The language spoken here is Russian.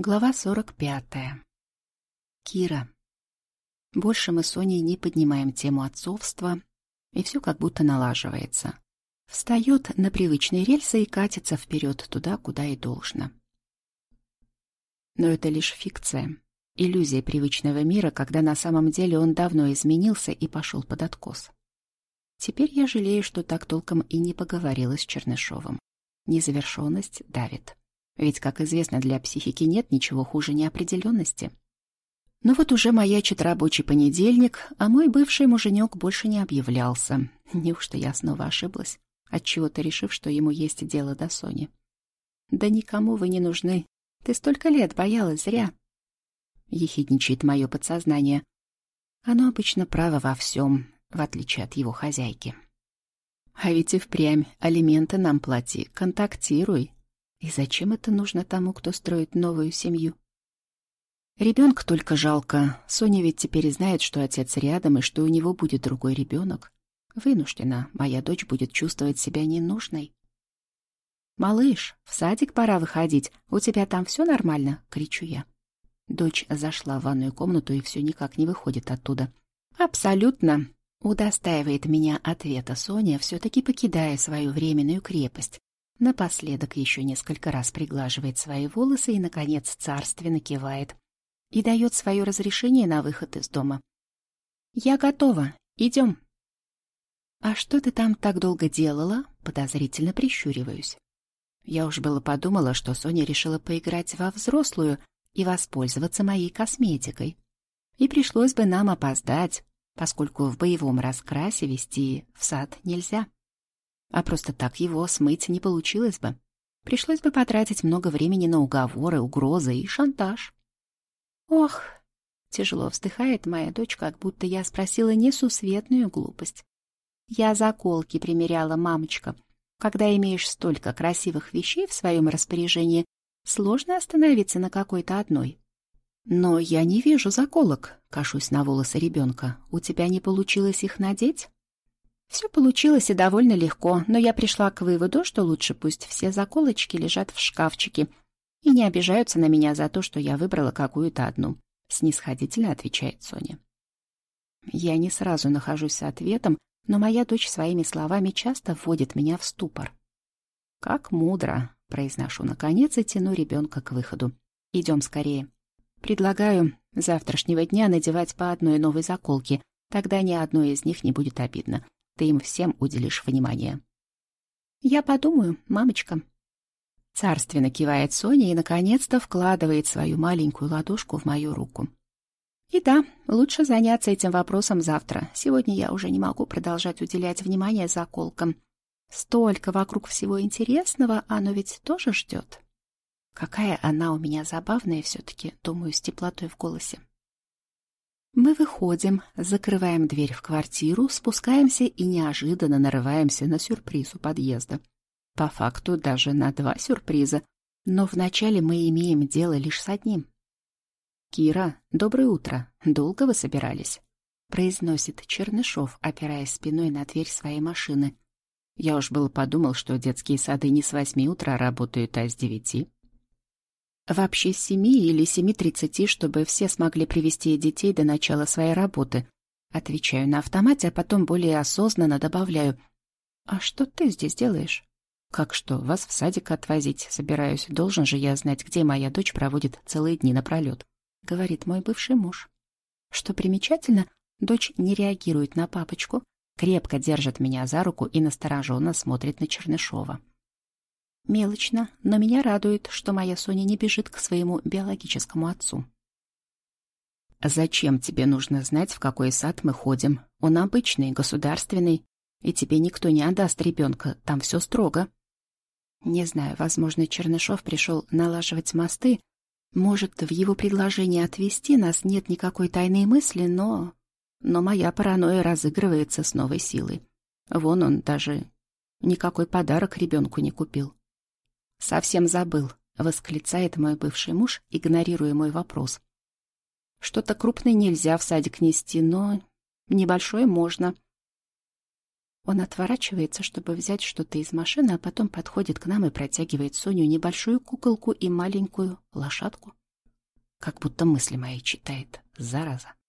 Глава 45. Кира. Больше мы с Соней не поднимаем тему отцовства, и все как будто налаживается. Встает на привычные рельсы и катится вперед туда, куда и должно. Но это лишь фикция, иллюзия привычного мира, когда на самом деле он давно изменился и пошел под откос. Теперь я жалею, что так толком и не поговорила с Чернышовым. Незавершенность давит. Ведь, как известно, для психики нет ничего хуже неопределенности. Но вот уже маячит рабочий понедельник, а мой бывший муженек больше не объявлялся. Неужто я снова ошиблась, отчего-то решив, что ему есть дело до Сони? «Да никому вы не нужны. Ты столько лет боялась зря», — ехидничает мое подсознание. Оно обычно право во всем, в отличие от его хозяйки. А ведь и впрямь алименты нам плати, контактируй. И зачем это нужно тому, кто строит новую семью? Ребенка только жалко. Соня ведь теперь знает, что отец рядом и что у него будет другой ребенок. Вынуждена, моя дочь будет чувствовать себя ненужной. «Малыш, в садик пора выходить. У тебя там все нормально?» — кричу я. Дочь зашла в ванную комнату и все никак не выходит оттуда. «Абсолютно!» — удостаивает меня ответа Соня, все-таки покидая свою временную крепость. Напоследок еще несколько раз приглаживает свои волосы и, наконец, царственно кивает и дает свое разрешение на выход из дома. «Я готова. Идем». «А что ты там так долго делала?» — подозрительно прищуриваюсь. Я уж было подумала, что Соня решила поиграть во взрослую и воспользоваться моей косметикой. И пришлось бы нам опоздать, поскольку в боевом раскрасе вести в сад нельзя. А просто так его смыть не получилось бы. Пришлось бы потратить много времени на уговоры, угрозы и шантаж. «Ох!» — тяжело вздыхает моя дочь, как будто я спросила несусветную глупость. «Я заколки примеряла, мамочка. Когда имеешь столько красивых вещей в своем распоряжении, сложно остановиться на какой-то одной». «Но я не вижу заколок», — кашусь на волосы ребенка. «У тебя не получилось их надеть?» Все получилось и довольно легко, но я пришла к выводу, что лучше пусть все заколочки лежат в шкафчике и не обижаются на меня за то, что я выбрала какую-то одну, снисходительно отвечает Соня. Я не сразу нахожусь с ответом, но моя дочь своими словами часто вводит меня в ступор. «Как мудро», — произношу наконец и тяну ребенка к выходу. «Идем скорее. Предлагаю с завтрашнего дня надевать по одной новой заколке, тогда ни одной из них не будет обидно. Ты им всем уделишь внимание». «Я подумаю, мамочка». Царственно кивает Соня и, наконец-то, вкладывает свою маленькую ладошку в мою руку. И да, лучше заняться этим вопросом завтра. Сегодня я уже не могу продолжать уделять внимание заколкам. Столько вокруг всего интересного, оно ведь тоже ждет. Какая она у меня забавная все-таки, думаю, с теплотой в голосе. Мы выходим, закрываем дверь в квартиру, спускаемся и неожиданно нарываемся на сюрприз у подъезда. По факту даже на 2 сюрприза, но вначале мы имеем дело лишь с одним. «Кира, доброе утро. Долго вы собирались?» — произносит Чернышов, опираясь спиной на дверь своей машины. Я уж было подумал, что детские сады не с 8 утра работают, а с 9. Вообще с 7 или 7:30, чтобы все смогли привести детей до начала своей работы. Отвечаю на автомате, а потом более осознанно добавляю: «А что ты здесь делаешь?» «Как что, вас в садик отвозить собираюсь. Должен же я знать, где моя дочь проводит целые дни напролет», — говорит мой бывший муж. Что примечательно, дочь не реагирует на папочку, крепко держит меня за руку и настороженно смотрит на Чернышова. Мелочно, но меня радует, что моя Соня не бежит к своему биологическому отцу. «Зачем тебе нужно знать, в какой сад мы ходим? Он обычный, государственный, и тебе никто не отдаст ребенка, там все строго». Не знаю, возможно, Чернышов пришел налаживать мосты, может, в его предложении отвезти нас нет никакой тайной мысли, но моя паранойя разыгрывается с новой силой. Вон он даже никакой подарок ребенку не купил. «Совсем забыл», — восклицает мой бывший муж, игнорируя мой вопрос. «Что-то крупное нельзя в садик нести, но небольшое можно». Он отворачивается, чтобы взять что-то из машины, а потом подходит к нам и протягивает Соню небольшую куколку и маленькую лошадку. Как будто мысли мои читает, зараза.